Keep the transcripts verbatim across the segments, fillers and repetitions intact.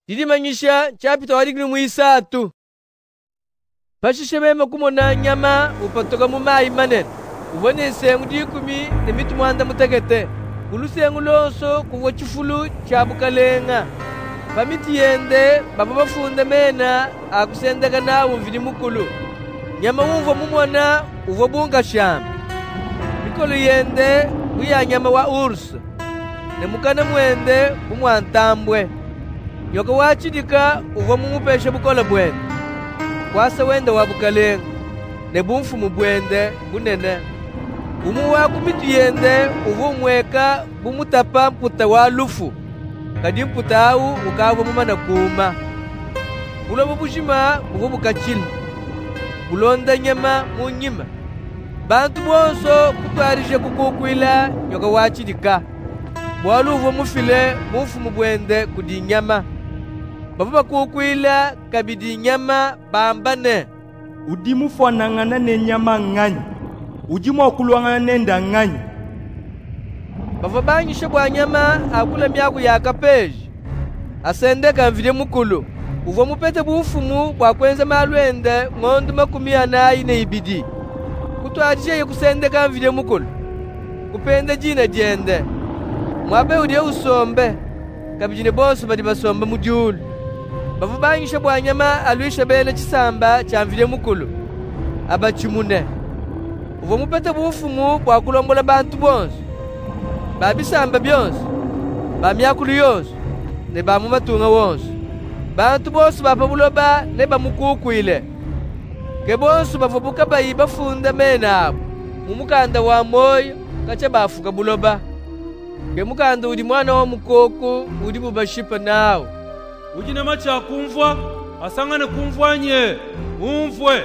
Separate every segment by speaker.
Speaker 1: Didimanyisha chapita wadigni muisatu. Pashishemema kumona nyama upatoka mu mayi manene. Ubone sengu dikumi ne mitu mwanda mutegete. Ulusengu lonso kuwa chifulu cha bukalenga. Pamiti yende baba bafunde mena akusendeka nawo mvili mukulu. Nyama uvo mumona uvo bunga shamba. Mikolo yende uya nyama wa ursu. Ne mukana mwende umwantambwe. Nyoka wachidika uvo mumupeshe bukola bwende. Kwasa wende wa bukalenga. Ne bumfu mubwende bunene. Umu wa kumitu yende uvo mweka bumutapa mputa wa lufu. Kadi mputa au ukavo mumana kuma. Bulobo bushima uvo bukachili. Bulonda nyama munyima. Bantu bonso kutwarije kukukwila nyoka wachidika. Bwalu uvo mufile mufu mubwende kudi nyama. Baba bakukwila kabidi nyama bambane.
Speaker 2: Udi mufanangana ne nyama ngani. Uji mwakulwangana nenda ngani.
Speaker 1: Baba banyishe bwa nyama akula myaku ya kapeji. Asendeka mvile mukulu. Uvo mupete bufumu bwa kwenza malwende ngondo makumi anayi ne ibidi. Kutwarije ye kusendeka mvile mukulu. Kupende jina jende. Mwabe udiye usombe. Kabijine bonso badi basombe mujulu. Bavu banyishe bwa nyama alwisha bele chisamba cha mvile mukulu. Abachimune. Uvo mupete bufumu bwa kulongola bantu bonso. Babisamba byonso. Bamyakulu yonso. Ne bamumatunga wonso. Bantu bonso bapa buloba ne bamukukwile. Ke bonso bavubuka bayi bafunda mena abo. Mumukanda wa moyo kacha bafuka buloba. Ke mukanda udi mwana wa mukoko udi bubashipa nawo.
Speaker 3: Uji na macha kumvwa asangane kumvwanye umvwe.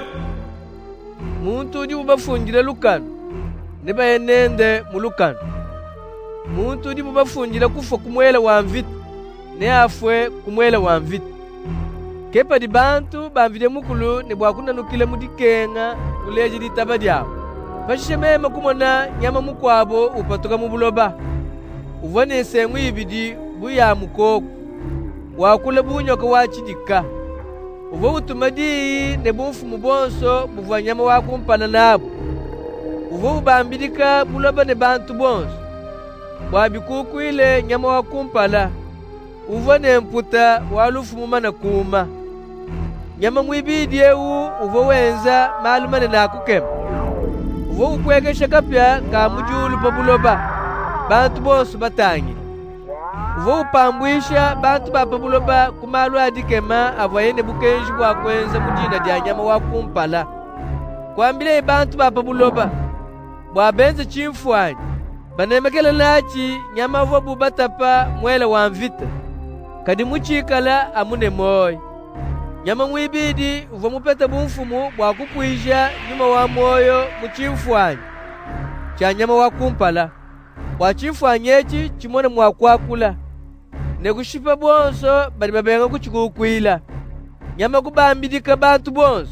Speaker 1: Muntu udi bubafungile lukano ne bayenende mu lukano. Muntu udi bubafungile kufa kumwela wa mvita ne afwe kumwela wa mvita. Kepa di bantu bamvile mukulu ne bwakunanukile mudikenga kuleje ditaba dyao. Pashishemema kumona nyama mukwabo upatoka mu buloba. Uvone sengu ibidi buya mukoko. Wakula bunyoka wachidika. Uvo utumadi ne bumfu mubonso buva nyama wakumpana nabo. Uvo ubambidika buloba ne bantu bonso. Wabikukwile nyama wakumpala. Uvo ne mputa walufu mumana kuma. Nyama mwibidi ewu uvo wenza malumane na kukema. Uvo ukwekesha kapya ka mujulu pa buloba. Bantu bonso batangi. Uvo upambwisha bantu bapa buloba kumalu adikema avayene bukenji bwa kwenza mujina dia nyama wakumpala. Kwambile bantu bapa buloba bwa benze chimfwanyi. Banemekele lachi nyama uvo bubatapa mwele wa mvita. Kadi muchikala amune moyo. Nyama mwibidi uvo mupete bumfumu bwa kukwisha nyuma wa moyo muchimfwanyi. Cha nyama wakumpala. Wachimfwanyi echi chimone mwakwakula. Nekushipa bonso bali babenga kuchikukwila. Nyama kubambidika bantu bonso.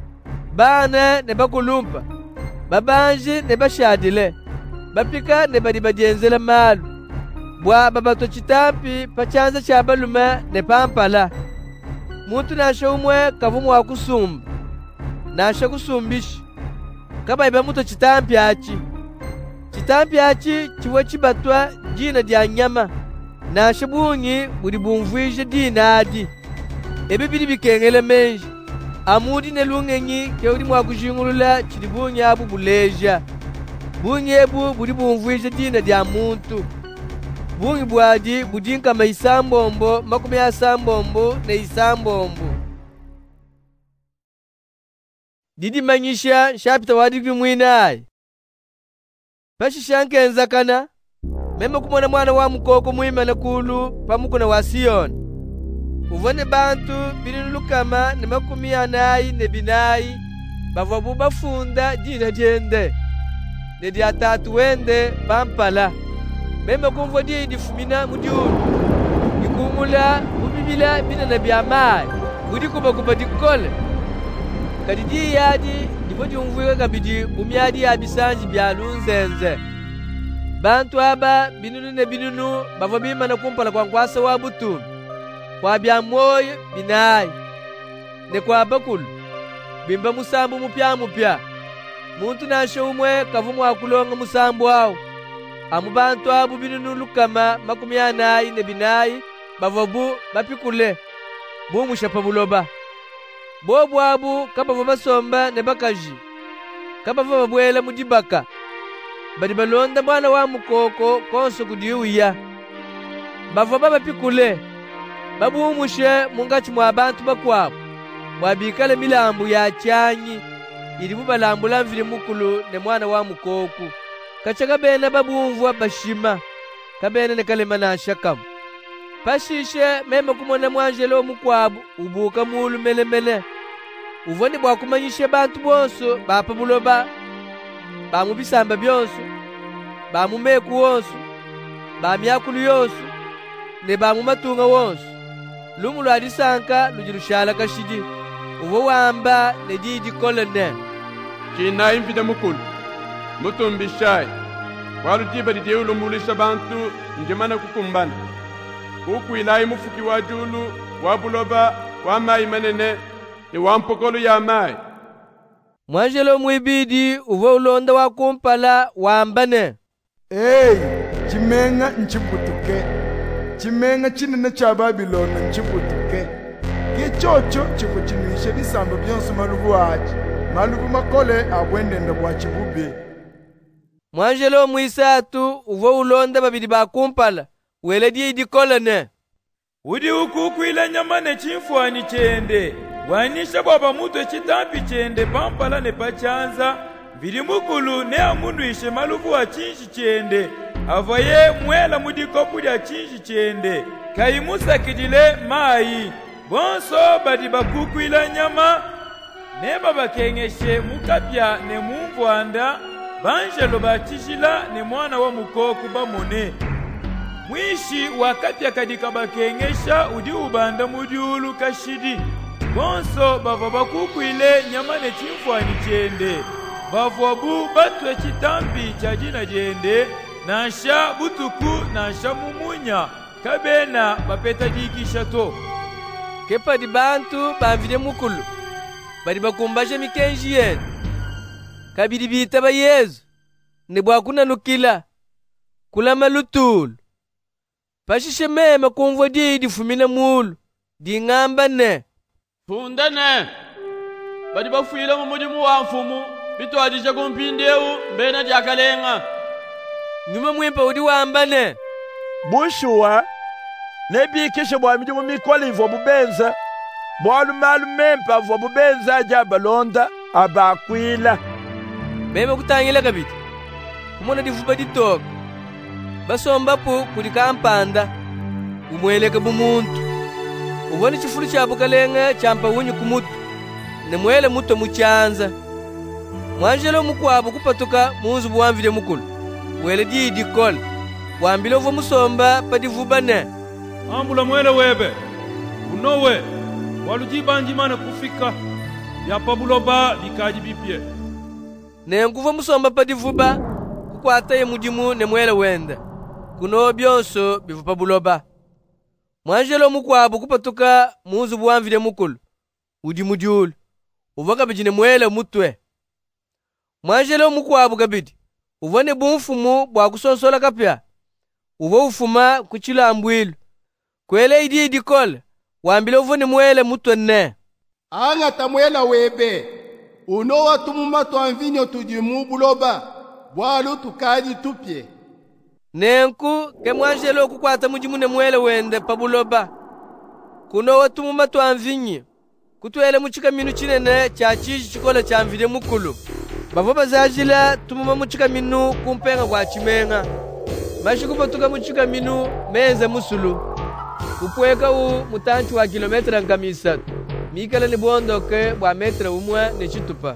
Speaker 1: Bana ne bakulumpa. Babanji ne bashadile. Bapika ne bali badienzela malu. Bwa babato chitampi pachanza cha baluma ne pampala. Muntu nasha umwe kavumu wa kusumba. Nasha kusumbishi. Kaba iba muto chitampi achi. Chitampi achi chiwe chibatwa jina dia nyama. Nasha bunyi budi bumvwije dina adi. Ebe bidi bikengele menji. Amudi ne lungenyi ke udi mwa kujingulula chidi bunyi abu buleja. Bunyi ebu budi bumvwije dina dia muntu. Bunyi buadi budinka maisambombo makumi ya sambombo na isambombo. Didi manyisha shapita wadigri mwinai. Pashi shankenza kana. Mema kumona mwana wa mukoko muima na kulu pamukuna wa Sion. Uvone bantu bilinulukama ne makumi anayi ne binayi. Bavabu bafunda dina diende. Ne dia tatu wende bampala. Mema kumvo die idifumina mujulu. Ikumula ubibila bina na biamai. Udi kuba kuba dikole. Kadidi yadi dipoti umvuika kabidi umyadi ya bisanji bialunzenze. Bantu aba binunu ne binunu bava bima na kumpala kwa nkwasa wa butu. kwa bya moyo binayi ne kwa bakulu bimba musambu mupya mupya. Muntu nashe umwe kavumwa kulonga musambu awo amu bantu abo binunu lukama makumi anayi ne binayi bavobu bapikule bumusha pabuloba. Bobu abu kabavo basomba ne bakaji kabavo babwela mudibaka badi balonda mwana wa mukoko konso kudiuya bavoba bapikule babumushe mungachi mwa bantu bakwabo wabikale milambu ya chanyi ili bubalambula mvili mukulu ne mwana wa mukoku kacha kabene babumvwa bashima kabene ne kalema na shakamu pashishe mema kumona mwanjelo mukwabu ubuka mulu melemele uvoni bwa kumanyishe bantu bonso bapa buloba bamubisamba byonso bamumeku wonso bamyakulu yonso ne bamumatunga wonso lumu lwadisanka lujirushala kashidi uvo wamba ne didi kolone
Speaker 4: china impida mukulu mutumbishai walujiba didieu lumulisha bantu njemana kukumbana ukwilai mufuki wa julu wa buloba wa mai manene ni wa mpokolo ya mai.
Speaker 1: Mwanjelo mwibidi uvo ulonda wa kumpala wambane.
Speaker 5: Ei, chimenga nchiputuke. Chimenga chinene cha Babilona nchiputuke. Kichocho chikuchinuishe bisamba byonso malubu aji. Malubu makole abwendenda bwa chibube.
Speaker 1: Mwanjelo mwisatu uvo ulonda babidi ba kumpala wele di di kolone.
Speaker 2: Udi ukukwila nyama ne chimfwani chende wanisha baba muto chitampi chende pampala ne pachanza vili mukulu ne amundu ishe maluvu wa chinshi chende avaye mwela mudikopu ya chinshi chende kaimusa kidile mai bonso badi bakukwila nyama ne baba kengeshe mukapya ne mumvwanda banjelo batishila ne mwana wa mukoku bamone mwishi wakapya kadika bakengesha udi ubanda mudiulu kashidi bonso bava bakukwile nyama ne chimfwani chende bavobu batwe chitambi cha jina jende nasha butuku nasha mumunya kabena bapeta dikisha to
Speaker 1: kepa di bantu bavile mukulu badi bakumbasha mikenji yenu kabidi bita ba Yesu ne bwakuna nukila kulama lutulu pashishe mema kumvwa didi fumina mulu di ngamba ne
Speaker 3: funda ne badi bafuila mu mudimu wa mfumu bitwadisha kumpindeu mbena jakalenga
Speaker 1: nyuma mwimpa udi wamba ne
Speaker 6: bushuwa nebikishe bwa midimu mikoli vo bubenza bwalu malu mempa vo bubenza jabalonda abakwila
Speaker 1: mema kutangila kabiti kumona difuba ditoka basomba pu kulika mpanda umweleka bumuntu uvoni chifulu cha bukalenga champa unyu kumutu ne mwele muto muchanza mwanjelo mukwabu kupatuka munzu buwamvile mukulu wele didi kola wambile uvo musomba padivuba ne
Speaker 3: ambula mwele webe unowe walujibanjimane kufika yapabuloba likaji bipye
Speaker 1: ne nguva musomba padivuba kukwata ye mudimu ne mwele wenda kuno byonso bivupa buloba mwanjelo mukwabu kupatuka munzu buwamvile mukulu udi mudiulu uvoka bijine mwele mutwe mwanjelo mukwabu kabidi uvone bumfumu bwa kusonsola kapya uvo ufuma kuchilambwilu kwele idi idi kola wambile uvone mwele mutwe ne
Speaker 7: anga tamwela webe uno watumuma twanvinyo tudimu buloba bwalu tukadi tupye
Speaker 1: nenku ke mwanjelo kukwata mudimu ne mwele wende pabuloba kuno watumuma twanvinyo kutwele muchika minu chinene cha chiji chikola cha mvile mukulu bavo bazajila tumuma muchika minu kumpenga kwa chimenga mashi kupatuka muchika minu menze musulu kupweka u mutanchu wa kilometra nkamisa mikala ni buondoke bwa metra umwe ne chitupa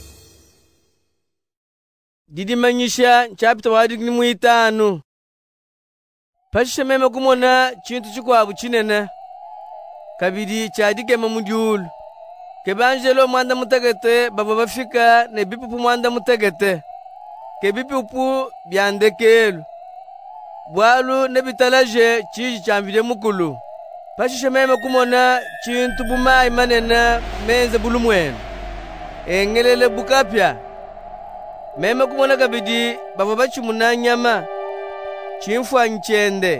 Speaker 1: didi manyisha chapita wadi ni muitanu pashishe meme kumona chintu chikwabu chinene kabidi chadigema mudiulu kebanjelo mwanda mutegete baba bafika ne bipupu mwanda mutegete ke bipupu byandekelu bwalu ne bitalaje chiji chamvile mukulu Pashishe meme kumona chintu bumayi manena menze bulumwenu. Engelele bukapya. Meme kumona kabidi baba bachimuna nyama. Chimfwa nchende.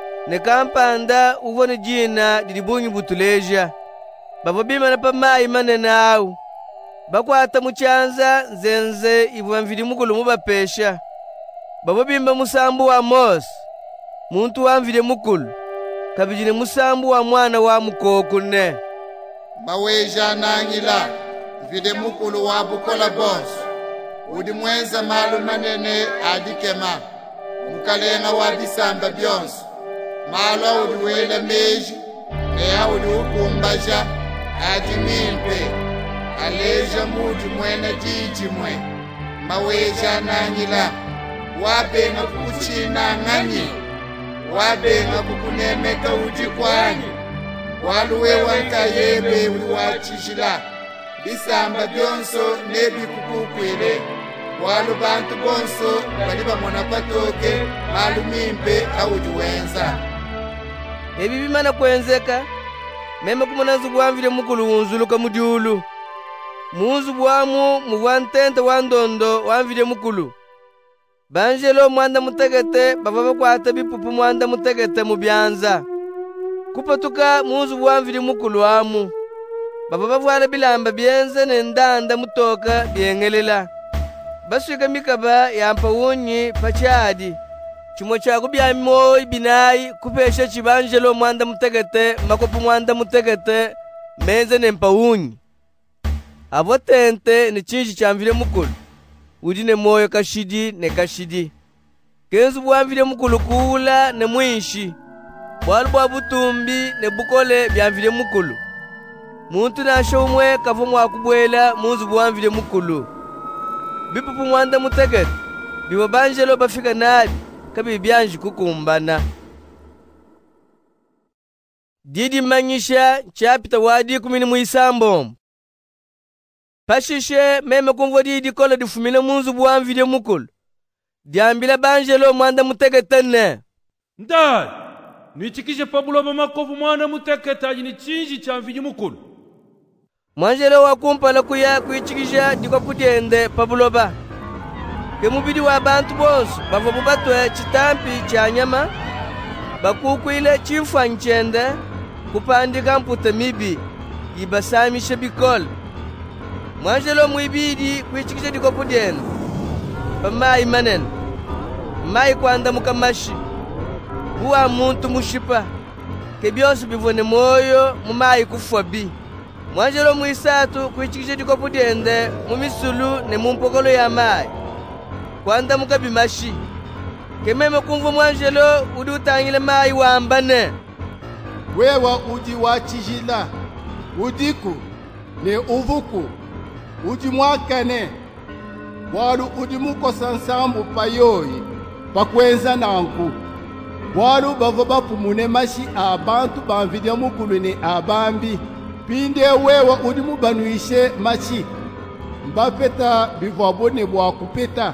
Speaker 1: Nekampanda uvone jina didibunyi butuleja. Baba bima na pamayi manena au. Bakwata muchanza nzenze ivu mvidi mukulu mubapesha. Baba bimba musambu wa Mos. Muntu wa mvide mukulu. Kabijine musambu wa mwana wa mukokune.
Speaker 7: Maweja nangila. Vide mukulu wa bukola bons. Udi mwenza malu manene adikema. Mukalenga wa disamba byonso. Malo udi wele meji. Nea udi ukumbaja. Adimimpe. Aleja muji mwena jiji mwe. Maweja nangila. Wabenga kukuchina ngani. Wabenga kukunemeka ujikwani. Waluwe wankayebe uliwachishila. Bisamba byonso nebi kukukwele. Walu bantu bonso baliba mwana patoke. Malu mimpe aujuwenza.
Speaker 1: Ebi bimana kwenzeka. Meme kumonanzu bwamvile mukulu unzuluka mudiulu. Munzu bwamu muvantente wandondo wamvile mukulu. Banjelo mwanda mutegete baba bakwata bipupu mwanda mutegete mubyanza. Kupatuka munzu bwamvile mukulu amu. Baba bavwala bilamba byenze nendanda mutoka byengelela. Baswika mikaba yampa unyi pachadi. Chimo chaku byamimo ibinayi kupesha chibanjelo mwanda mutegete makopu mwanda mutegete menze nempa unyi. Abo tente ni chinji chamvile mukulu. Udine moyo kashidi ne kashidi. Kenzu bwamvile mukulu kula ne mwinshi. Bwalu bwa butumbi ne bukole byamvile mukulu. Muntu nasho umwe kavu mwakubwela munzu bwamvile mukulu. Bipupu mwanda mutegete. Biwa banjelo bafika nadi kabi byanji kukumbana. Didi manyisha chapita wadi kumini muisambo. Pashishe meme kumvo didi kola difumile munzu bwamvile mukulu. Diambila banjelo mwanda mutegetene.
Speaker 2: Ndai, nichikishe pabuloba makovu mwana muteketa ajini chinji cha mviji mukulu.
Speaker 1: Mwanjelo wakumpala kuya kuichikisha diko kutiende pabuloba. Kemubidi wa bantu bonsu bavo bubatwe chitampi cha nyama. Bakukwile chimfwa nchende kupandika mputa mibi ibasamishe bikole. Mwanjelo mwibidi kuichikisha diko kutiende. Pamayi manene. Mayi kwanda mukamashi. Buwa muntu mushipa. Kebyosu bivone moyo mumayi kufwabi. Mwanjelo mwisatu kuichikisha diko kutiende mumisulu ne mumpokolo ya mayi. Kwanda mukabimashi. Kememe kumvu mwanjelo udi utangile mayi wambane.
Speaker 7: Wewa udi wachijila. Udiku ne uvuku. Udi mwakane. Walu udi muko sansambu payoyi. Pakwenza nanku. Walu bavo bapumune mashi abantu banvidya mukulu ne abambi. Pinde wewa udi mubanuishe machi. Mbapeta bivabone bwa kupeta.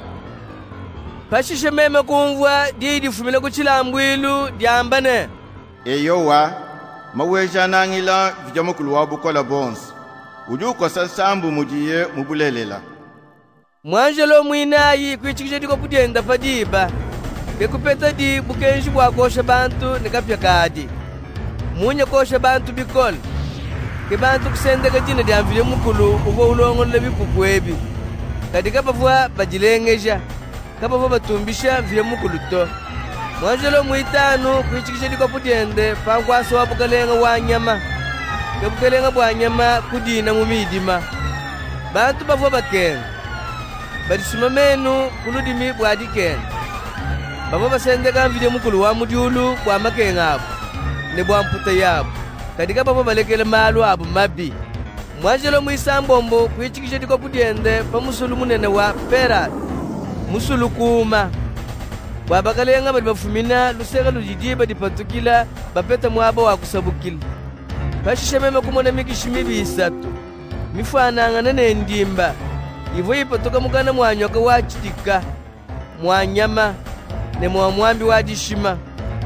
Speaker 1: Pashishe meme kumvwa didi fumile kuchilambwilu diambane.
Speaker 8: Eyowa, maweja nangila vija mukulu wa bukola bonsi. Ujuko sasambu mujiye mubulelela.
Speaker 1: Mwanjelo mwinayi kuichikisha diko pudienda padiba. Kekupeta di bukenshi bwa kosha bantu nikapya kadi. Munye kosha bantu bikol. Ke bantu kusendeka jina diamvile mukulu uvo ulongo lebi pupwebi. Kadika pavwa bajilengeja. Kapavwa batumbisha vile mukulu to. Mwanjelo mwitanu kuichikisha diko pudiende pangwaso wa bukalenga wa nyama. Ke bukalenga bwa nyama kudina mumidima. Bantu pavwa bakenga. Badisuma menu kuludimi bwa dikenda. Baba basendeka mvide mukulu wa mudiulu bwa makenga abu. Ne bwa mputa yabu. Kadika baba balekele malu abu mabi. Mwanjelo mwisambombo kuichikisha diko pudiende pa musulu munene wa Perat. Musulu kuma. Bwa bakalenga badi bafumina lusega lujidie badi patukila bapeta mwaba wa kusabukila. Pashishe meme kumone mikishimi bisatu. Mifana nene ndimba. Ivo ipatoka mukana mwanyoka wa chitika. Mwanyama. Ne mwamwambi wa dishima.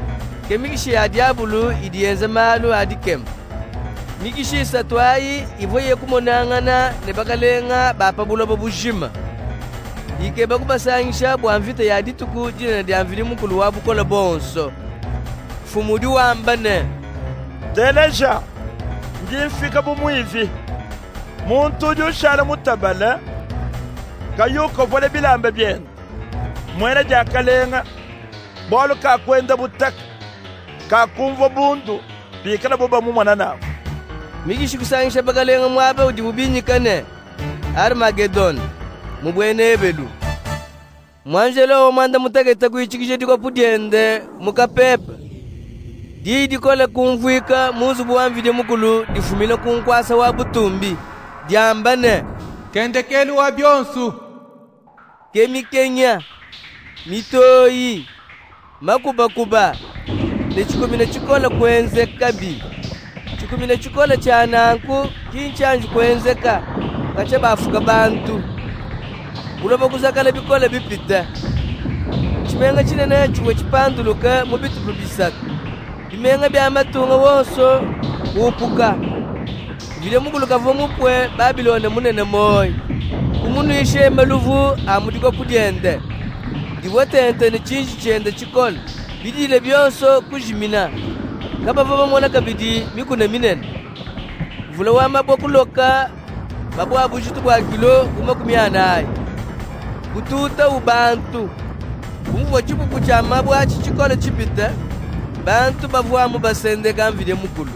Speaker 1: ke mikishi ya diabulu idienza malu adikem mikishi satwai ivoye kumonangana ne bakalenga bapabuloba bujima ike bakubasangisha bwamvita ya dituku dina diamvili mukulu wa bukola bonso fumudi wambane
Speaker 6: Teleja ngifika bumwivi muntu jushara mutabala kayuko vole bilamba bien mwena jakalenga bolo ka kwenda butaka ka kumva bundu bikana boba mu mwana nawo
Speaker 1: mikishi kusangisha bakalenga mwabe udibubinyikane Armageddon mubwene ebelu mwanjelo mwanda mutegeta kuichikije diko pudiende mukapepa didi kole kumvuika muzu buwamvide mukulu difumile kunkwasa wa butumbi diambane
Speaker 9: kendekelu wa byonsu
Speaker 1: kemikenya mitoyi makubakuba ne chikumine chikola kwenzeka bi chikumine chikola chananku kinchanju kwenzeka kacha bafuka bantu buloba kuzakala bikola bipita chimenga chinene chiwe chipanduluka mu bitu bisatu bimenga bya matunga wonso upuka vile mukulu kavo mupwe Babilone munene moyi kumunu ishe maluvu amudiko pudiende diwotente ne chinji chende chikola bidile byonso kujimina kabava bamona kabidi mikuna minene vula wa mabokuloka babu abujitu bwa kilo kumakumyanayi kututa ubantu kumvo chipupu cha mabwa chichikola chipita bantu bavuamu basendeka mvide mukulu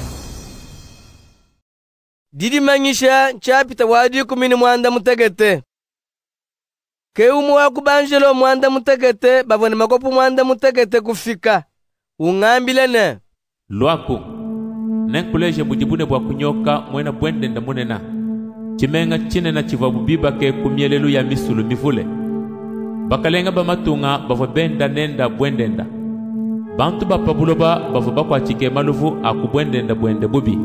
Speaker 1: didi manyisha chapita wadi kumini mwanda mutegete ke umu wa kubanjelo mwanda mutegete bavone makopu mwanda mutegete kufika ungambilene
Speaker 10: lwaku nenkuleje mujibune bwa kunyoka mwena bwendenda munena chimenga chinena chiva bubiba ke kumyelelu ya misulu mivule bakalenga bamatunga bavo benda nenda bwendenda bantu bapabuloba bavo bakwachike maluvu akubwendenda bwende bubi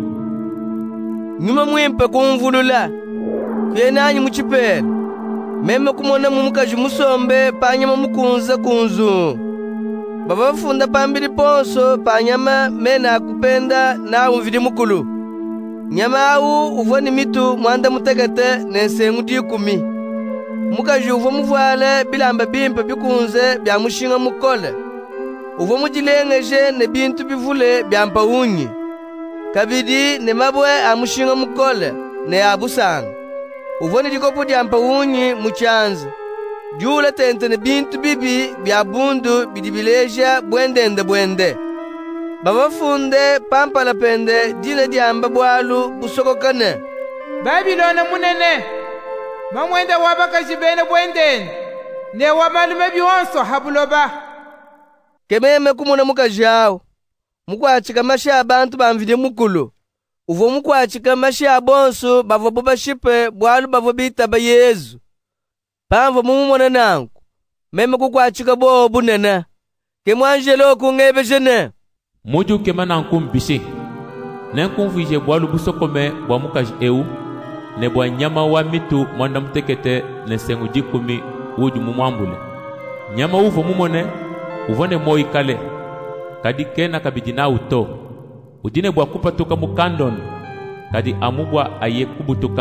Speaker 1: nyuma mwimpe kumvulula kwenanyi muchipela meme kumona mumukaji musombe panyama mukunza kunzu baba bafunda pambili ponso panyama mena akupenda na umvili mukulu nyama au uvoni mitu mwanda mutegete nensengu dikumi mukaji uvo muvwale bilamba bimpe bikunze bya mushinga mukole uvo mujilengeje ne bintu bivule byampa unyi kabidi ne mabwe amushinga mukole ne abusanga uvoni dikopo dyampa unyi muchanza jula tente ne bintu bibi bya bundu bidibileja bwendende bwende babafunde pampala pende dina dyamba bwalu busokokane
Speaker 9: Babilone munene mamwenda wabakaji bene bwendende ne wamalume byonso habuloba
Speaker 1: kememe kumuna mukajawo mukwachika masha abantu bamvide mukulu uvo mukwachika masha bonso bavo bobashipe bwalu bavo bitaba Yesu pamvo mumumona nangu meme kukwachika bo bunena kemwanjelo kungebejene
Speaker 10: muju kema nankum bisi nenkumvije bwalu busokome bwa mukaji eu ne bwa nyama wa mitu mwanda mutekete ne sengu jikumi uju mumwambule nyama uvo mumone uvone moi kale kadi kena kabidina uto udine bwa kupatuka mukandon kadi amubwa aye kubutuka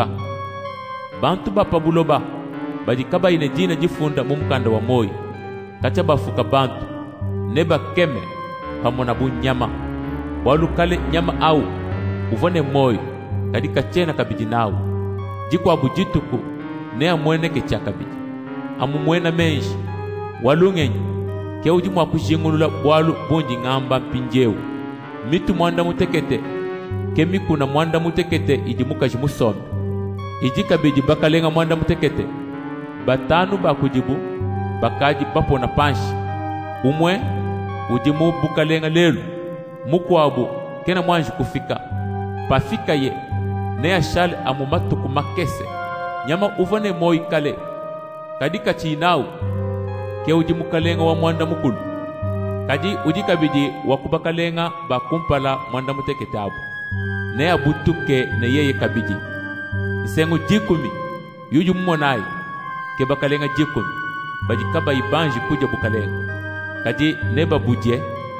Speaker 10: bantu bapabuloba badi kaba ine dina jifunda mumkanda wa moi kacha bafuka bantu neba keme pamona bu nyama walu kale nyama au uvone moi kadi kachena kabidinao jikwa bujituku ne amwene ke chakabidi amumwena menshi walungenyi ke ujimu akujingulula bwalu bunji ngamba pinjeu mitu mwanda mutekete kemi kuna mwanda mutekete idimuka jimusombe ijika biji bakalenga mwanda mutekete batanu bakujibu bakaji papo na panshi umwe ujimu bukalenga lelu mukwabu kena mwanji kufika pafika ye ne ashale amumatuku makese nyama uvone moi kale kadika chinau ke ujimukalenga wa mwanda mukulu kaji ujikabidi wakubakalenga bakumpala mwanda mutekete abu ne abutuke ne yeye kabidi sengu jikumi yuju mmonai ke bakalenga jikumi bajikaba ibanji kuja bukalenga kaji ne babuje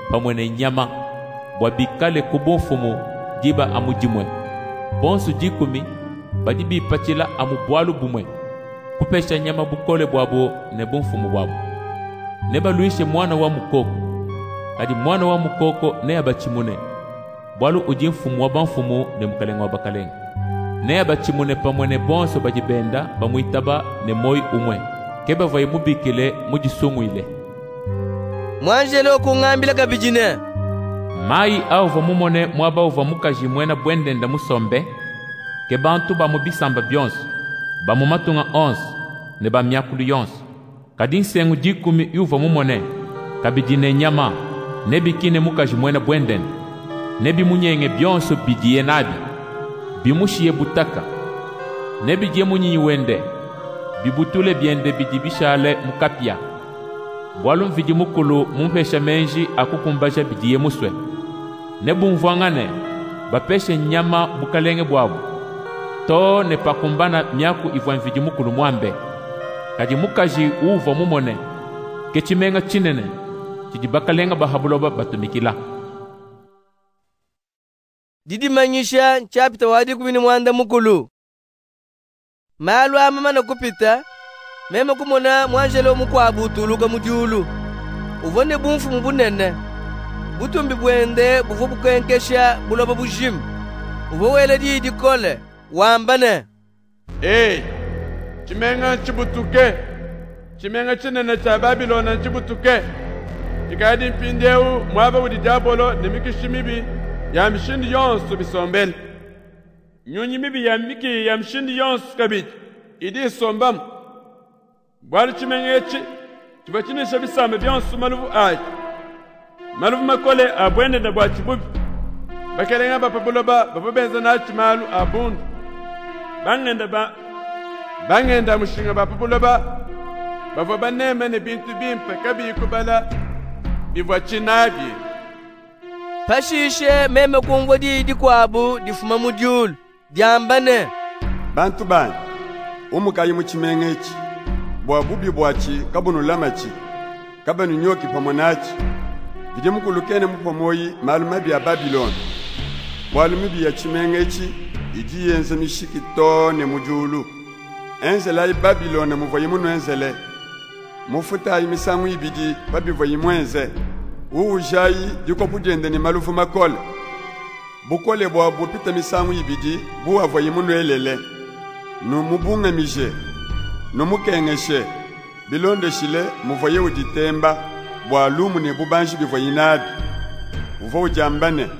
Speaker 10: pamwe ne nyama bwa bikale ku bonfumu diba amu dimwe. Bonsu dikumi badi bipatila amu bwalu bumwe kupesha nyama bukole bwabo ne bonfumu bwabo. Ne baluishe mwana wa mukoko kadi mwana wa mukoko ne abachimune bwalu udi mfumu wa banfumu ne mukalenga wa bakalenga. Ne abachimune pamwe ne bonso badibenda bamuitaba ne moi umwe keba vai mubikile mujisungwile.
Speaker 1: Mwanjele okungambila kabijine
Speaker 10: mai au vamumone mwaba uva mukaji mwena bwendenda musombe ke bantu bamubisamba byonso bamumatunga onze ne bamyakulu yonso kadi nsengu dikumi yuva mumone kabidine nyama ne bikine mukaji mwena bwendenda ne bimunyenge byonso bidiye nabi bimushiye butaka ne bidiye munyinyi wende bibutule byende bidibishale mukapya bwalu mvidi mukulu mumpesha menji akukumbaja bidiye muswe ne bumvwangane bapeshe nyama bukalenge bwabu to ne pakumbana myaku ivwa mvidi mukulu mwambe kadi mukaji uva mumone kechimenga chinene chidi bakalenga bahabuloba batumikila.
Speaker 1: Didi manyisha nchapita wadi kumini mwanda mukulu malu amama na kupita mema kumona mwanjelo mukwabu tuluka mujulu uvone bumfu mbunene butumbi bwende buvo bukenkesha buloba bujimu uvo wele didi kole wambane.
Speaker 4: Hey, chimenga chibutuke chimenga chinene cha Babilona chibutuke ikadi mpindeu mwaba udi diabolo nemikishimibi ya mshindi yonsu bisombele nyonyi mibi ya miki ya mshindi yonsu kabiti idi sombam bwali chimengechi chibachinisha bisambe byonsu maluvu aji maluvu makole abwende na bwa chibubi bakelenga bapabuloba bapabenza na chimalu abundu bangenda ba bangenda mushinga bapabuloba bavo baneme ne bintu bimpe kabi kubala bivwa chinabi
Speaker 1: pashishe meme kumvo didi kwabu difuma mujulu diambane.
Speaker 11: Bantu bani umukayi muchimengechi bwa bubi bwachi kabunu lamachi kabanu nyoki pamonachi vide mukulukene mupomoyi malumabi ya Babiloni bwalumibi ya chimengechi idi yenze mishiki tone mujulu enzela yi Babiloni muvoyi muno enzele mufuta yi misangu ibidi babivoyi mwenze uujayi diko bujende ni malufu makole bukole bwa bupita misangu ibidi buwa voyi muno elele numubunga mije numukengeshe bilonde shile muvoye uditemba bwa lumu ne bubanji bivoyi nabi uvo ujambane.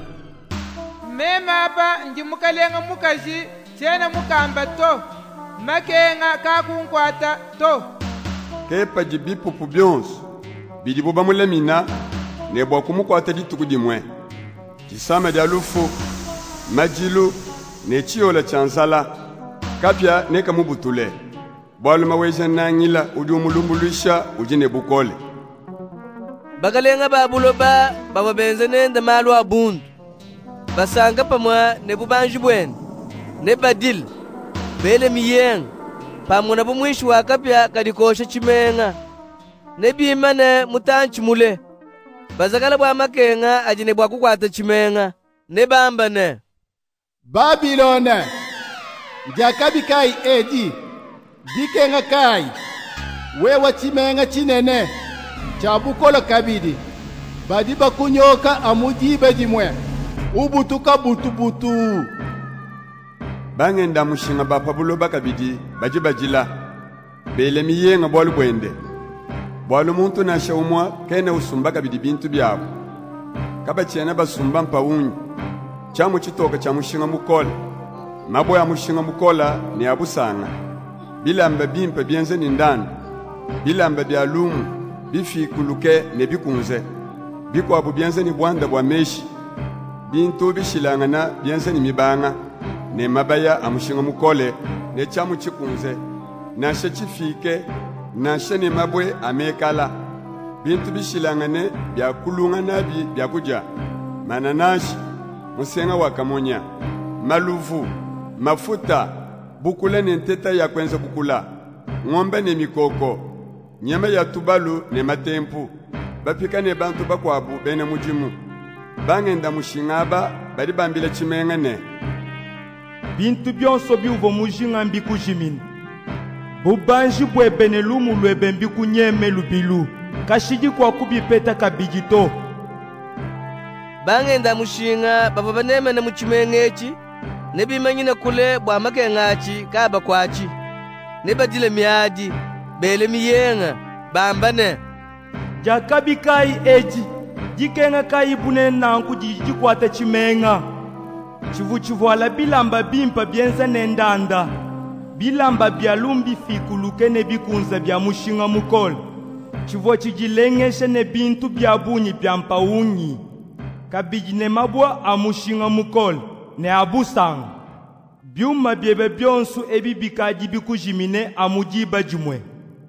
Speaker 9: Mema apa ndi mukalenga mukaji chena mukamba to makenga kakunkwata to
Speaker 11: kepa jibipupu byonsu bidi buba mulemina ne bwa kumukwata dituku dimwe chisama dia lufu majilu ne chiola chansala kapya ne kamubutule bwalu maweja nangila udi umulumbuluisha ujine bukole
Speaker 1: bakalenga babuloba bababenze nende malu abundu basanga pamwa ne bubanji bwene ne badil bele miyenga pamwe na bumwishi wa kapya kadikosha chimenga ne bimane mutanchi mule bazakala bwa makenga ajine bwa kukwata chimenga ne bambane.
Speaker 7: Babilone njakabi kai edi dikenga kai wewa chimenga chinene chabukola kabidi badi bakunyoka amujibe dimwe ubutuka butubutu
Speaker 11: bangenda mushinga bapabuloba kabidi baji bajila bele miyenga bwalu bwende bwalu muntu na shaumwa kene usumba kabidi bintu byabo kaba chena basumba mpawunyi chamu chitoka cha mushinga mukola mabo ya mushinga mukola ni abusanga bilamba bimpe byenze ni ndani bilamba bya lumu bifikuluke ne bikunze bikwabu byenze ni bwanda bwa meshi bintu bishilangana byenze ni mibanga ne mabaya amushinga mukole ne chamu chikunze na she chifike na she ne mabwe amekala bintu bishilangane bya kulunga nabi bya kuja mananashi musenga wakamonya maluvu mafuta bukule ne nteta ya kwenza kukula ng'ombe ne mikoko nyama ya tubalu ne matempu bapika ne bantu bakwabu bene mujimu bangenda mushingaba bali bambile chimenga ne
Speaker 6: bintu byonso byuvo mujinga mbikujimina bubanji bwebene lumu lwebe mbikunyeme lubilu kashidi kwa kubipeta kabijito
Speaker 1: bangenda mushinga bava banemene muchimeng'echi nebimanyina kule bwa makeng'achi kaba kwachi nebadile myadi bele miyenga bambane
Speaker 6: jakabi kai eji jikenga kai bune nanku jijikwata chimenga chivu chivuala bilamba bimpa byenza nendanda bilamba byalumbi fikuluke ne bikunza bya mushinga mukole chivo chijilengeshe ne bintu bya bunyi bya mpaunyi kabiji ne mabwa amushinga mukole ne abusanga byuma byebe byonsu ebi bikaji bikujimine amujiba jimwe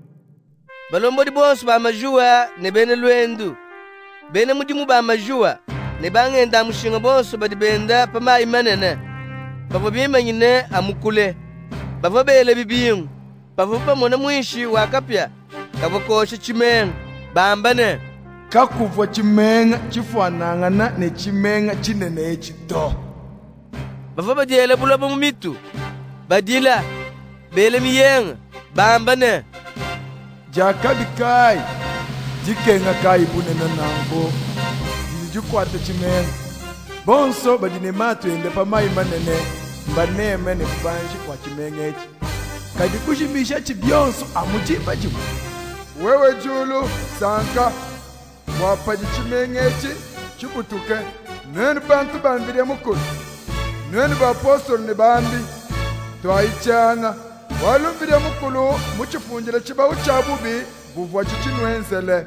Speaker 1: balombodi bonso ba majua ne bene lwendu bene mudimu ba majua ne bangenda mushinga bonso badibenda pama imanene bavo bimanyine amukule bavo bele bibingu bavo pamona mwishi wakapya kabokoshe chimenga bambane
Speaker 5: kakuvwa chimenga chifanangana ne chimenga chinene echito
Speaker 1: bavo badiele buloba mumitu badila bele miyenga bambane
Speaker 5: jakabi kai jikenga kai bunena nango jijikwata chimenga bonso badine matu ende pamai manene mbaneme ne kubanji kwa chimenga echi kadikujimisha chibyonso amujiba jimu wewe julu sanka wapaji chimenga echi chikutuke nene bantu bambire mukulu nene bapostoli ne bambi twaichanga walumbire mukulu muchifunjile chibawu chabubi buvwa chichinwenzele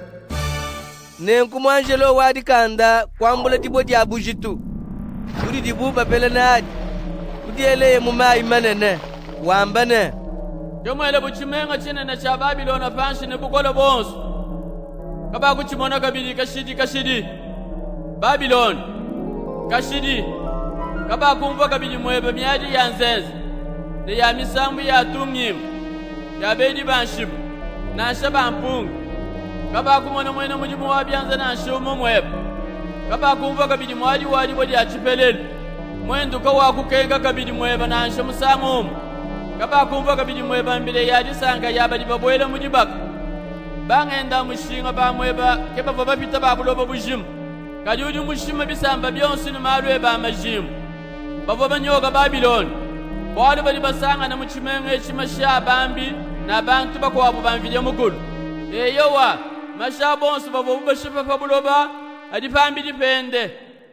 Speaker 1: nenkumwanjelo wadikanda kwambula dibo dia bujitu kudi dibu babele nadi kudi eleye mumayi manene wambane
Speaker 3: yomwele buchimenga chinene cha Babilona panshi ne bukolo bonso kaba kuchimona kabili kashidi kashidi Babiloni kashidi kaba kumva kabili mwebe myadi yanzeze ne ya misambu ya tumnyimu ya bedi banshibu na shaba mpungu kaba kumona mwene mujimu wabyanza na shumo mwebe kaba kumva kabili mwadi wadi bodi ya chipelele mwendu kawa kukenga kabili mwebe na nshamu samumu kaba kumva kabili mwebe mbile ya disanga ya badi babwele mujibaka bangenda mushinga ba mweba keba baba pita ba buloba bujimu kajuji mushima bisamba byonsi ni malwe ba majimu babo banyoga Babiloni bwali bali basanga na muchimenga echimasha bambi na bantu bakwabo bamvije mukulu eyowa masha bonso babo bashifa fabuloba adipambi dipende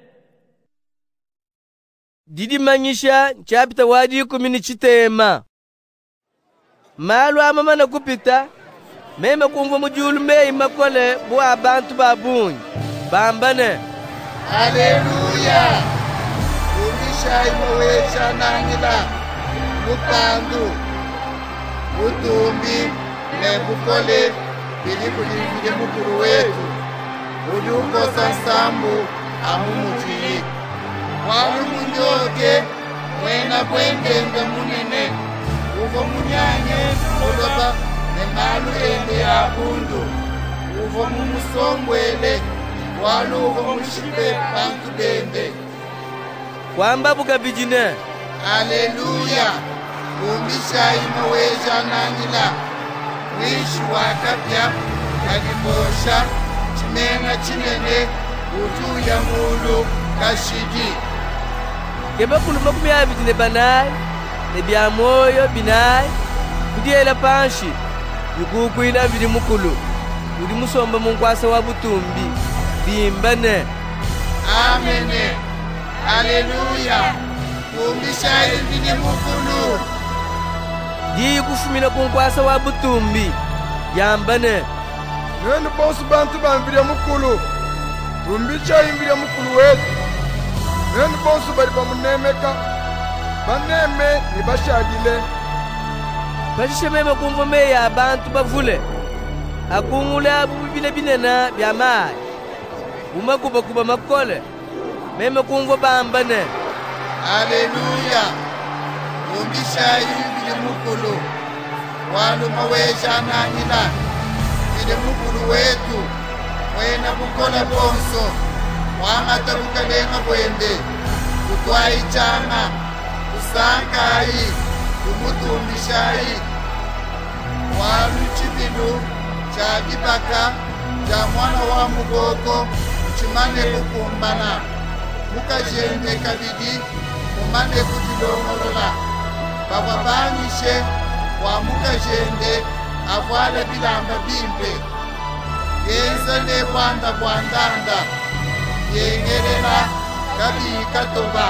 Speaker 1: didi manyisha chapita wadi kumini chitema malu amama na kupita meme kumva mujulu mei makole bwa bantu babunyi bambane
Speaker 12: Haleluya umisha imowesha nangila mukandu utumbi nebukole bili kulingile mukuru wetu udukosa sambu amumujiri walu munyoke mwena bwendende munene uvo munyanye oloba nemalu ende ya bundu uvo mumusombwele walu uvo mushibe bantu bende
Speaker 1: kwamba bukabijine
Speaker 12: Haleluya umisha imowesha nangila wishi wakapya kadibosha chimenga chinene utu ya mulu kashidi
Speaker 1: keba kuluma kumya bijine banai ne bya moyo binai kudiela panshi yukukwina bili mukulu uli musomba munkwasa wa butumbi bimbane
Speaker 12: amene Haleluya umisha ibili mukulu
Speaker 1: di kufumina kunkwasa wa butumbi yambane
Speaker 5: nene bonso bantu bambire mukulu tumbicha imbire mukulu wetu nene bonso bali bamunemeka baneme ni bashadile
Speaker 1: bashishememe kumva meya abantu bavule akungula bubile binena bya mayi bumakuba kuba makole meme kumva bambane
Speaker 12: Haleluya umbisha ibili mukulu walu mawesha nangila ibili mukulu wetu mwena bukola bonso mwamata bukalenga bwende kutwai chama kusankai kumutumbishai walu chibilu cha dibaka cha mwana wa mugoko chimane kukumbana mukajende kabidi kumane kutilongolola baba banyishe wa mukajende avwale bilamba bimpe yenza ne bwanda bwandanda yengelela kabika toba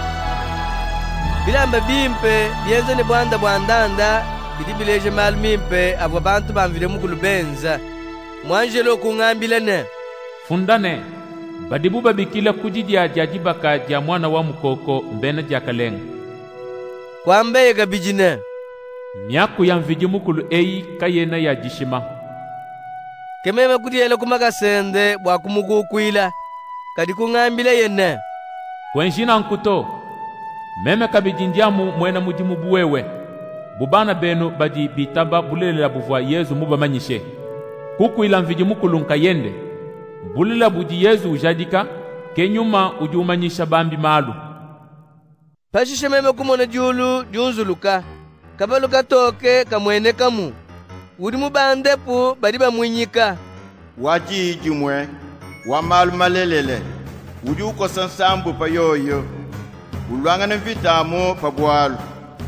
Speaker 1: bilamba bimpe byenza ne bwanda bwandanda bidi bileje malu mimpe abo bantu bamvile mukulu benza mwanjelo kung'ambilene
Speaker 10: fundane badibu babikila kudidya jajibaka ja mwana wa mukoko mbena jakalenga
Speaker 1: kwambeye gabijine
Speaker 10: myaku ya mviji mukulu eyi kayena ya jishima
Speaker 1: kememe kudiyele kumakasende bwa kumukukwila kadi kung'ambile yene
Speaker 10: kwenshina nkuto meme kabijindyamu mwena mudimu buwewe bubana benu badi bitaba bulelela buvwa Yezu mubamanyishe kukwila mviji mukulu nkayende bulela budi Yezu ujadika kenyuma ujumanyisha bambi malu
Speaker 1: pashishe meme kumona julu junzuluka kabaluka toke kamwene kamu uri mubandepu badi bamwinyika
Speaker 8: wajiji mwe wa malu malelele ujuko sansambu pa yoyo ulwangane mvitamu pa bwalu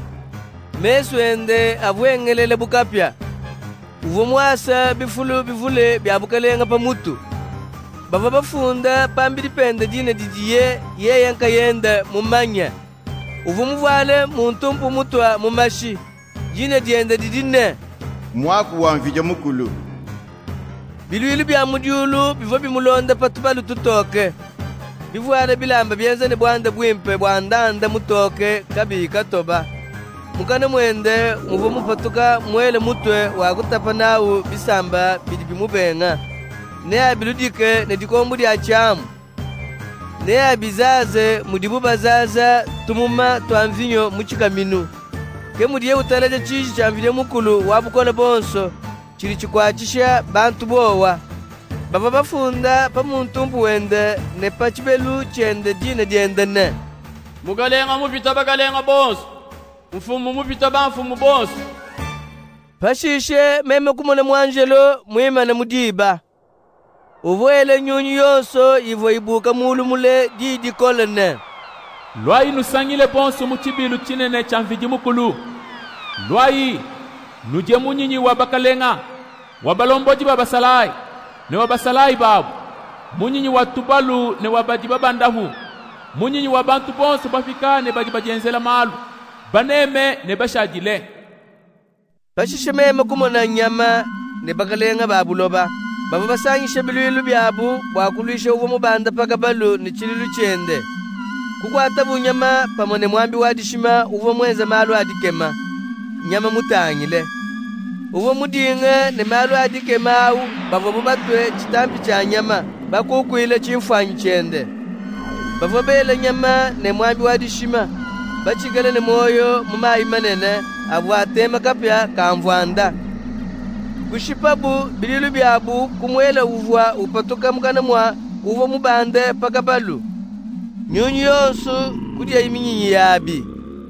Speaker 1: meswende avwengelele bukapya uvo mwasa bifulu bivule byabukalenga pamutu bava bafunda pambili pende dine didiye yeyanka yenda mumanya uvo muvale muntumpu mutwa mumashi dine dienda didine
Speaker 8: mwaku wa mvija mukulu
Speaker 1: bilwili bya mudyulu bivo bimulonda patubalu tutoke bivwale bilamba byenza ne bwanda bwimpe bwandanda mutoke kabika toba mukane mwende muvo mupatuka mwele mutwe wakutapa nawu bisamba bidi bimubenga neya biludike ne dikombu dia chamu neya bizaze mudibu bazaza tumuma twamvinyo muchikaminu ke mudiye utaleje chishi chamvile mukulu wabukola bonso chili chikwachisha bantu bowa baba bafunda pa muntumpu wende ne pachibelu chende dine diendene
Speaker 3: mukalenga mupita bakalenga bonso mfumu mupita bamfumu bonso
Speaker 1: pashishe meme kumona mwanjelo mwima na mudiba uvwele nyunyu yonso ivo ibuka mulu mule didi kolene
Speaker 10: lwayi nusangile bonso muchibilu chinene cha mviji mukulu lwayi nuje munyinyi wa bakalenga wabalomboji babasalai ne wabasalai babu munyinyi wa tubalu ne wabadi babandahu munyinyi wa bantu bonso bafikane baji bajenzela malu baneme ne bashajile
Speaker 1: pashishe meme kumona nyama ne bakalenga babuloba baba basangishe bilwilu byabu bwakulisha uvo mubanda paka balu ni chililu chende kukwata bunyama pamone mwambi wadishima uvo mwenza malu adikema nyama mutangile uvo mudinge ne malu adikema au bavo mubatwe chitambi cha nyama bakukwile chimfanyi chende bavo bele nyama ne mwambi wadishima bachigale ne moyo mumayi manene abwatema kapya kamvwanda kushipabu bililu byabu kumwela uvwa upatuka mukana mwa uvo mubande paka balu nyunyu yonso kudya iminyinyi yabi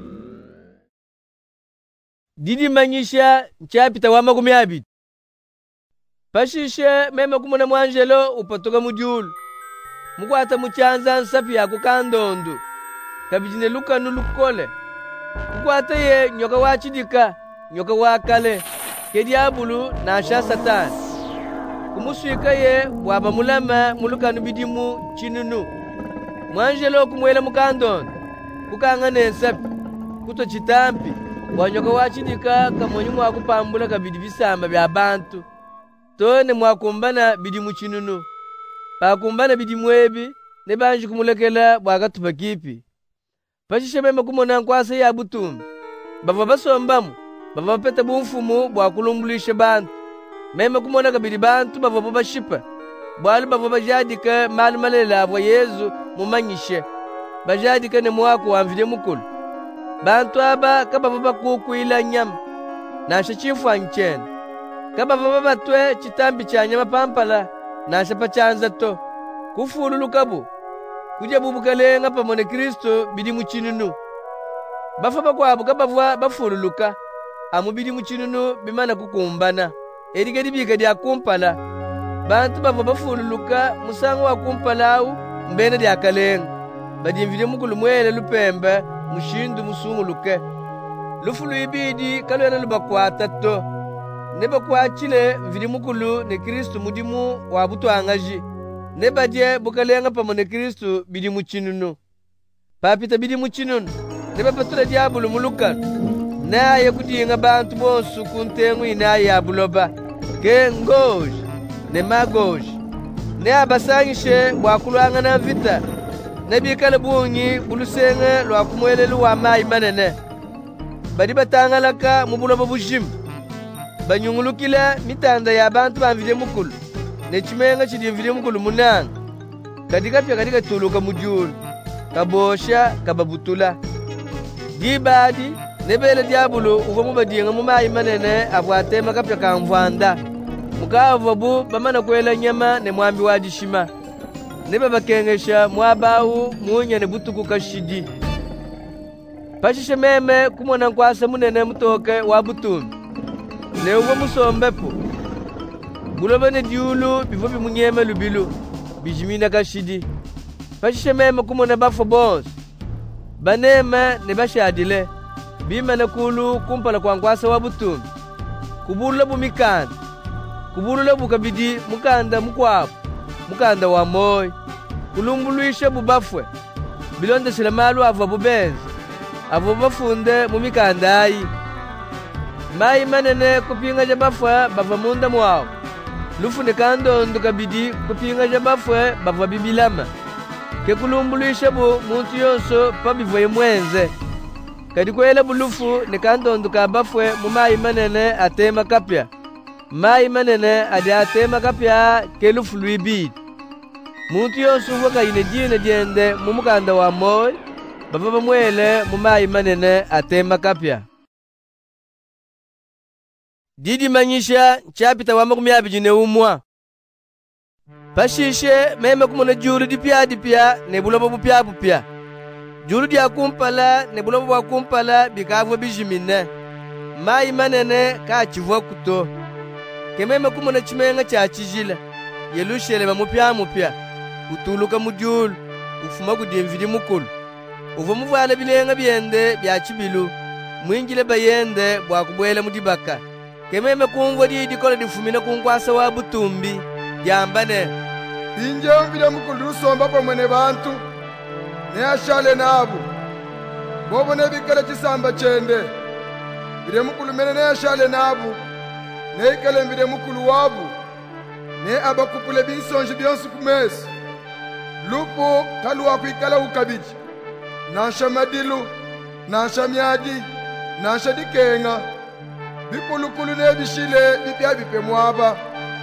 Speaker 1: didi manyisha nchapita wa makumi abiti pashishe meme kumona mwanjelo upatuka mudyulu mukwata muchanza nsapi yaku kandondu kabijine lukanu lukole kukwata ye nyoka wachidika nyoka wakale kediabulu na sha satani kumuswika ye waba mulama mulukanu bidimu chinunu mwanjelo kumwela mukandondu kukanga nensapi kuto chitampi wanyoka wachidika kamonyi mwakupambula kabidi bisamba bya bantu tone mwakumbana bidimu chinunu pakumbana bidimu ebi ne banji kumulekela bwakatupa kipi pashishe meme kumona nkwasa ya butumbi bava basombamu bava bapeta bumfumu bwakulumbulisha bantu meme kumona kabidi bantu bava bashipa bwalu bava bajadika malu malela bwa Yezu mumanyishe bajadika ne mwako wamvile mukulu bantu aba kabava bakukwila nyama nasha chimfanyi chene kabava batwe chitambi cha nyama pampala nasha pachanza to kufululukabu kuja bubukalenga pamone Kristo bidi muchinunu bafa bakwabo kabavwa bafululuka amu bidi muchinunu bimana kukumbana erige dibika dia kumpala bantu bava bafululuka musango wa kumpalau mbene dia kalenga badimvile mukulu mwele lupembe mushindu musunguluke lufulu ibidi kalwena lubakwata to ne bakwachile mvili mukulu ne Kristo mudimu wa butwangaji ne badye bukalenga pamone Kristo bidi muchinunu papita bidi muchinunu ne bapatula diabulu muluka naye kudinga bantu bonsu kuntengu inaye ya buloba ke ngoji ne magoji ne abasangishe wakulwanga na vita ne bikale bunyi bulusenge lwakumwelelu wa mayi manene badi batangalaka mu buloba bujimu banyungulukile mitanda ya bantu bamvile mukulu ne chimenga chidimvile mukulu munanga kadika pya kadika tuluka mujulu kabosha kababutula dibadi nebele diabulu uvo mubadinga mumayi manene abwatema kapya kamvwanda mukava bu bamana kwela nyama ne mwambi wa dishima nebe bakengesha mwabahu munya ne butuku kashidi pashishe meme kumona nkwasa munene mutoke wa butumi ne uvo musombepo buloba ne diulu bivo bimunyeme lubilu bijimina kashidi pashishe meme kumona bafo bons banema ne bashadile bimana kulu kumpala kwa nkwasa wa butumi kubulula bumikanda kubulula bukabidi mukanda mukwapo mukanda wa moyo kulumbuluishe bubafwe bilonde silamalu ava bubenzi avo bafunde mumikanda ayi mayi manene kupinga ja bafwe bava munda mwawo lufune kandondo kabidi kupinga ja bafwe bava bibilama ke kulumbuluishe bu muntu yonso pabivoye mwenze kadi kwela bulufu ne kandondo ka bafwe mumayi manene atema kapya mayi manene adi atema kapya ke lufu luibidi muntu yonso waka ine jine jende mumukanda wa moyo bava bamwele mumayi manene atema kapya didi manyisha chapita wa makumi abiri ne umwa pashishe meme kumona juru dipya dipya ne bulobo bupya bupya juru dia kumpala ne bulobo bwa kumpala bikavwe bijimine mayi manene ka chivwa kuto kememe kumona chimenga cha chijila yelushele bamupya mupya utuluka mujulu ufuma kudimvili mukulu uvo muvala bilenga byende bya chibilu mwingile bayende bwa kubwela mudibaka kememe kumvo didi kola difumina kunkwasa wa butumbi jambane
Speaker 5: inje mvile mukulu usomba pamwene bantu ne ashale nabo bobo ne bikala chisamba chende bile mukulu mene ne ashale nabo ne ikale mvile mukulu wabu ne abakupule binsonji byonsu kumesi lupo kaluwa kuikala ukabiji nasha madilu nasha myadi nasha dikenga bikulukulu ne bishile bipya bipe mwaba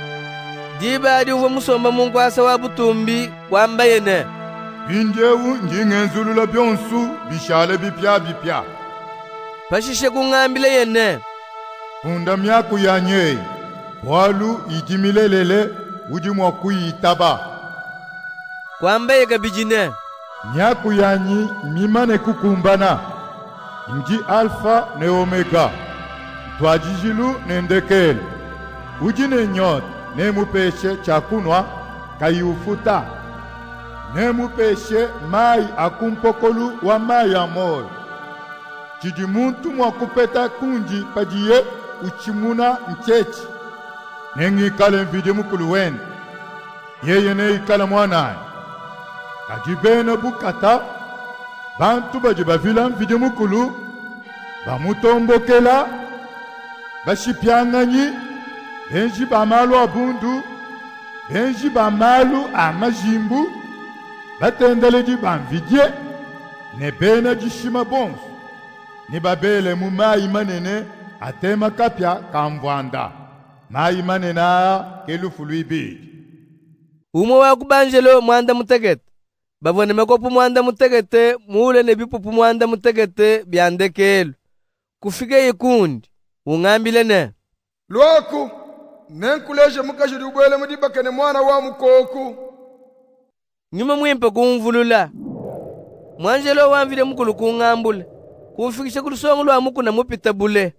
Speaker 1: dibadi uvo musomba munkwasa wa butumbi kwamba yene
Speaker 13: binjewu njingenzulula byonsu bishale bipya bipya
Speaker 1: pashishe kungambile yene
Speaker 13: punda myaku yanyei walu ijimilelele ujimwa kuyitaba
Speaker 1: kwamba yeka bijine
Speaker 13: myaku yanyi mimane kukumbana nji alfa ne omega twajijilu ne ndekele ujine nyot ne mupeshe chakunwa kayufuta ne mupeshe mai akumpokolu wa mai ya moyo chidi muntu mwakupeta kunji pajiye uchimuna mchechi nengi kale mvide mukulu wende yeye ne ikala mwanaye kadibena bukata bantu baje bavila mvide mukulu bamutombokela bashipyanganyi benji bamalu abundu benji bamalu amajimbu batendeleji bamvidye ne bena jishima bonsu ni babele mu mayi manene atema kapya kamvwanda mayi manene aya kelufu luibidi
Speaker 1: umo wa kubanjelo mwanda mutegete bavone mekopu mwanda mutegete muule ne bipupu mwanda mutegete byandekelu kufike yikundi ungambile ne
Speaker 5: lwaku nenkuleje mukaji ubwele mudibakane mwana wa mukoku.
Speaker 1: Nyuma mwimpe kumvulula. Mwanjelo wamvile mukulu kungambule. Kumfikisha kulusongo lwa muku na mupita bule.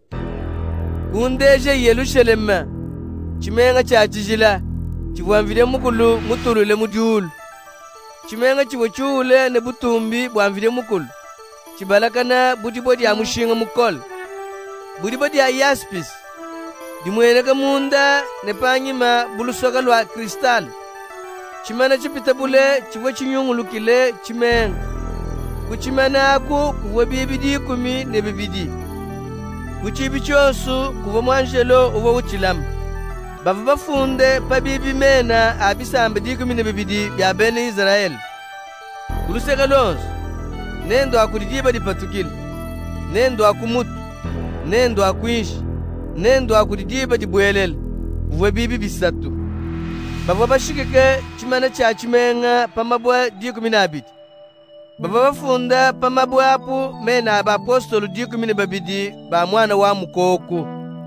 Speaker 1: Kundeje Yerusalema. Chimenga cha chijila. Chiwamvile mukulu mutulule mujulu. Chimenga chiwochule ne butumbi bwamvile mukulu. Chibalakana butibodi ya mushinga mukolo. Butibodi ya yaspis. Dimweneka munda ne panyima bulusoka lwa kristal. Chimana chipita bule chiwo chinyungulukile chimenga. Kuchimana aku kuwa bibidi kumi ne bibidi. Kuchibi chosu kuwa mwanjelo uwa uchilamu. Bavu bafunde pa bibi mena abisamba di kumi ne bibidi bya bene Israel. Kuluseka lonzo. Nendo akudidiba di patukili. Nendo akumutu. Nendo akuishi. Nendo akudidiba di bwelele. Uwa bibi bisatu. Bavu bashikeke chimana cha chimenga pamabwa di kumi na abiti. Baba bafunda pamabwapu mena ba apostolo di kumi ne babidi ba mwana wa mukoku.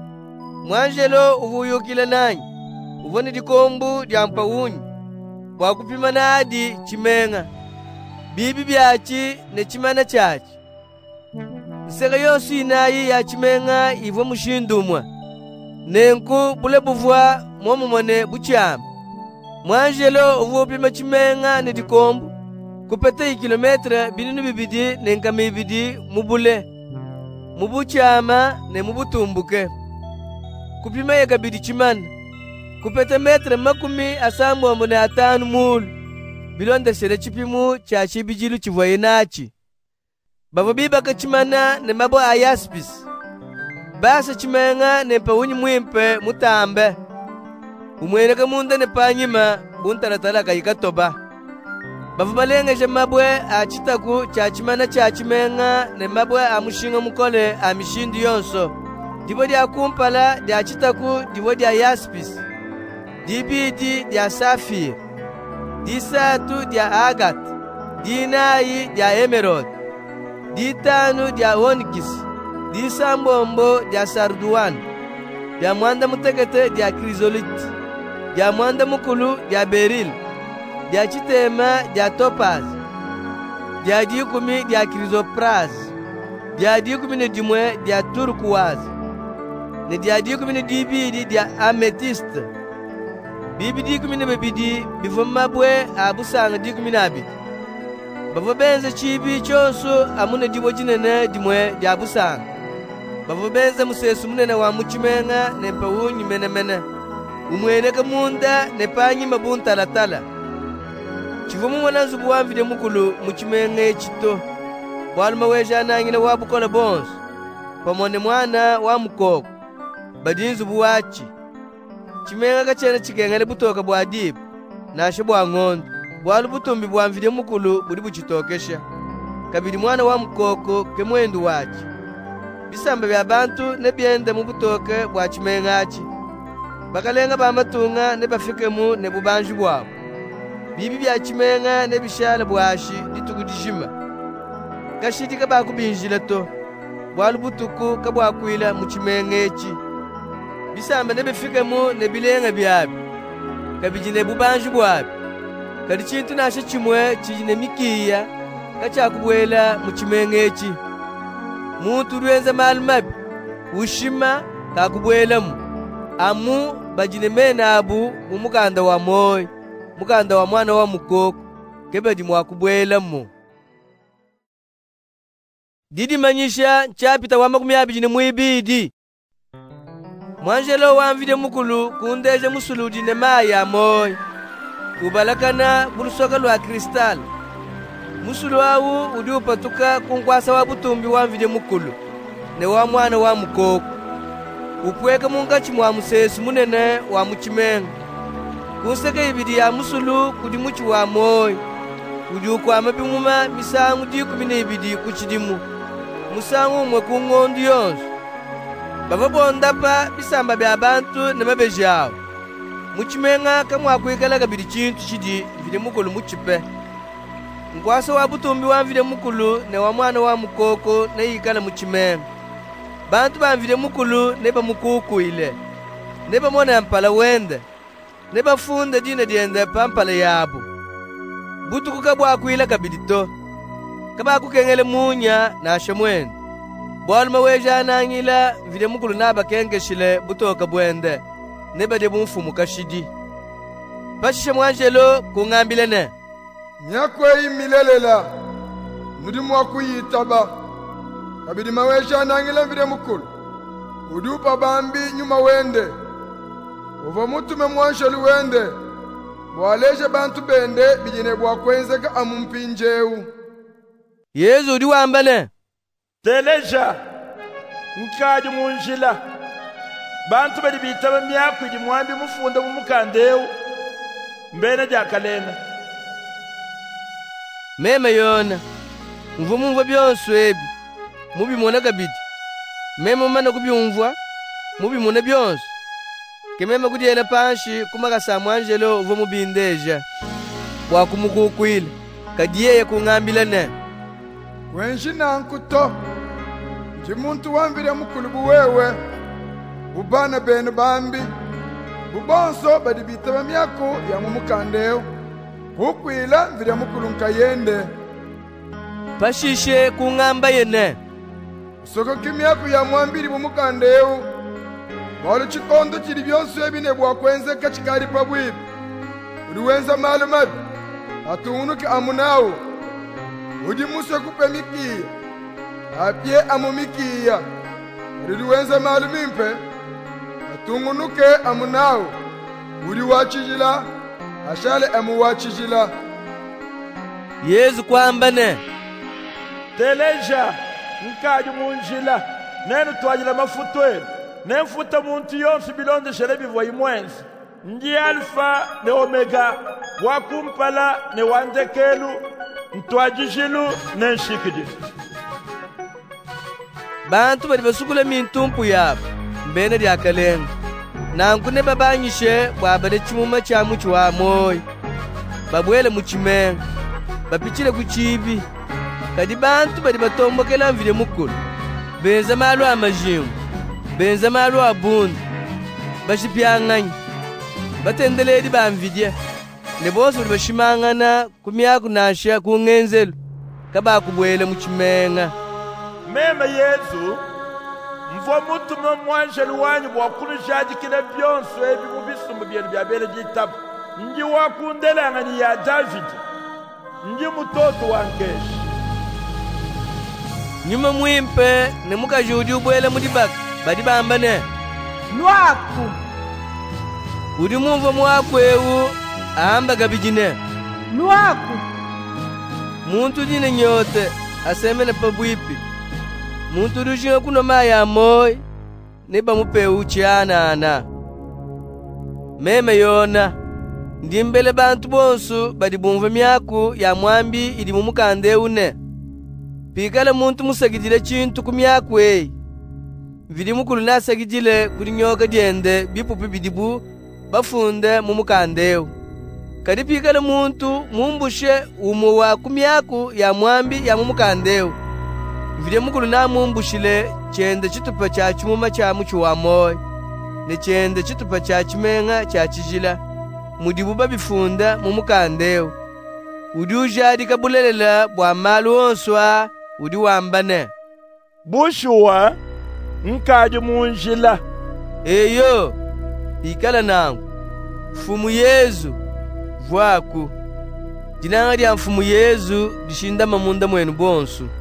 Speaker 1: Mwanjelo uvuyukile nanyi. Uvoni dikombu dia mpawunyi. Wakupima nadi chimenga. Bibi byachi ne chimana chachi. Sega yosu inayi ya chimenga ivo mushindumwa. Nenku bule buvwa mwomu mwane buchama. Mwanjelo uvupima chimenga ne dikombu. Kupete kilometre bininu bibidi nenkame ibidi mubule. Mubuchama ne mubutumbuke. Kupima ya kabidi chimana. Kupete metre makumi asamu wa mune atanu mulu. Bilonda sere chipimu cha chibijilu chivoye nachi. Bavo biba ka chimana ne mabo ayaspis. Basa chimenga ne pawunyi mwimpe mutambe. Umwene ka munda ne panyima buntalatala ka yikatoba. Bavu balengeje mabwe a chitaku cha chimana cha chimenga ne mabwe a mushinga mukole a mishindi yonso. Dibo dia kumpala dia chitaku dibo dia yaspis. Dibidi dia safir. Disatu dia agat. Dinayi dia emerald. Ditanu dia onyx. Disambombo dia sarduan. Dia mwanda mutekete dia chrysolite. Dia mwanda mukulu dia beril. Dia chitema dia topaz. Dia dikumi dia chrysopras. Dia dikumi ne dimwe dia turquoise. Ne dia dikumi ne dibidi dia amethyste. Bibi dikumi ne bibidi bifo mabwe abusanga dikumi na abidi. Bavo benze chibi chonso amune dibo jinene dimwe dia abusanga. Bavo benze musesu munene wa muchimenga ne pawunyi mene mene. Umwene ka munda ne panyi mabunta latala. Chivumu mwana nzubu wamvide mukulu muchimenge chito. Bwaluma weja nangina wabukola bonso. Pamone mwana wa mukoko. Badi nzubu wachi. Chimenga kachene chikengele butoka bwa dibu. Nashe bwa ngondo. Bwalu butumbi bwamvide mukulu budi buchitokesha. Kabidi mwana wa mukoko kemwendu wachi. Bisamba bya bantu ne byende mu butoke bwa chimenga achi. Bakalenga bamatunga ne bafikemu ne bubanji bwabo. Bibi bya chimenga ne bishala bwashi ditugudijima. Kashiti kaba kubinjila to. Bwalu butuku kabwa kwila mu chimenga echi. Bisamba ne bifikemu ne bilenga byabi. Kabijine bubanji bwabi. Kadi chintu nashe chimwe chijine mikiya kacha kubwela mu chimenga echi. Muntu rwenza malumabi ushima kakubwelamu. Amu bajine mena abu umukanda wa moyo. Mukanda wa mwana wa mukoko kebedi mwakubwelamu. Didi manyisha nchapita wa makumi abijine mwibidi. Mwanjelo wamvide mukulu kundeje musuludi ne maya moyo. Kubalakana bulusoka lwa kristal. Musulu awu udi upatuka kunkwasa wa butumbi wamvide mukulu ne wa mwana wa mukoko. Upweka mungachi mwa musesu munene wa muchimenga. Kunseka ibidi ya musulu kudi muchi wa moyo. Kudi ukwa mabimuma misangu di kumine ibidi kuchidimu. Musangu mwe kungondo yonso. Baba bondapa bisamba bya bantu ne mabeji awo. Muchimenga kamwa kwikala kabidi chintu chidi vide mukulu muchipe. Nkwasa wa butumbi wa vide mukulu ne wa mwana wa mukoko ne yikala muchimenga. Bantu bamvide mukulu ne bamukuku ile. ne bamona mpala wende ne bafunda dina diende pampala yabo butuku kabwakwila kabidi to kabakukengele munya na shamwende bwaluma wejanangila vile mukulu nabakengeshile butoka bwende ne bade bumfumu kashidi pashishe mwanjelo kung'ambile ne
Speaker 5: myakwe imilelela mudimu wa kuyitaba kabidi mawejanangila vile mukulu udupa bambi nyuma wende uva mutume mwanshelu wende bwaleje bantu bende bijine bwakwenzeka amumpinjeu
Speaker 1: Yezu udi wambane
Speaker 14: teleja nkaji munjila bantu bali bitaba myakwe di mwambi mufunda mumukandeu mbene jakalenga
Speaker 1: meme yona mvumumva byonse ebi mubimona kabidi meme umana kubyumvwa mubimona byonse kememe kudyela panshi kumakasa mwanjelo uva mubindeja wakumukukwile kadiyeye kung'ambila ne
Speaker 5: wenji nankuto nji muntu wambile mukulu buwewe bubana benu bambi bubonso badi bitaba myako ya mumukandeo kukwila vile mukulu nkayende
Speaker 1: pashishe kung'amba yene
Speaker 5: soko kimyako ya mwambili mumukandeo balo chikondo chili byonse ebine bwakwenzeka chikali pabwibi uliwenza malo mabi atuunuke amunawo udi muswe kupe mikiya apye amumikiya uliwenza malo mimpe atungunuke amunawo udi wachijila ashale amuwachijila
Speaker 1: Yezu kwambane
Speaker 14: teleja nkaji munjila nenu twajila mafutwelu nemfuta muntu yonse bilonde shele bivwa imwenzi ndi alfa ne omega wakumpala ne wanzekelu ntwajijilu ne nshikidi
Speaker 1: bantu bali basukula mintumpu yabo mbene lyakalenga nanku ne babanyishe bwabale chimuma cha muchi wa moyo babwele muchimenga bapichile kuchibi kadi bantu bali batombokela mvile mukulu benza malo amajimu benza malo abundu bashipyang'anya batendeledi bamvidya ne bose bali bashimang'ana kumyaku nasha kung'enzelu kabakubwele muchimenga
Speaker 14: mema Yezu mvwa mutuma mwanjelu wanyu bwakulujadikile byonse ebi mubisumbu byenu byabele jitabu nji wakundelang'ani ya Davidi nji mutoto wa nkeshi
Speaker 1: nyuma mwimpe ne mukajudi ubwele mudibaka badi bambane
Speaker 9: lwaku
Speaker 1: udi mumva mwakwewu amba gabijine
Speaker 9: lwaku
Speaker 1: muntu dine nyote asemene pabwipi muntu dushinga kuno maya moyi niba mupewu chianana meme yona ndimbele bantu bonsu badi bumva myaku ya mwambi idi mumukande une pikale muntu musagidile chintu kumyaku eyi vili mukulu nasagidile kuli nyoka diende bipupi bidibu bafunde mumukandeu kadi pikale muntu mumbushe umo wa kumyaku ya mwambi ya mumukandeu vile mukulu namumbushile chende chitupa cha chimuma cha muchu wa moyo ne chende chitupa cha chimenga cha chijila mudibu babifunda mumukandeu udi ujadi kabulelela bwa malu onswa udi wambane
Speaker 14: bushuwa nkaji munjila
Speaker 1: eyo ikala nangu fumu Yezu vwaku dinanga dia mfumu Yezu dishinda mamunda mwenu bonsu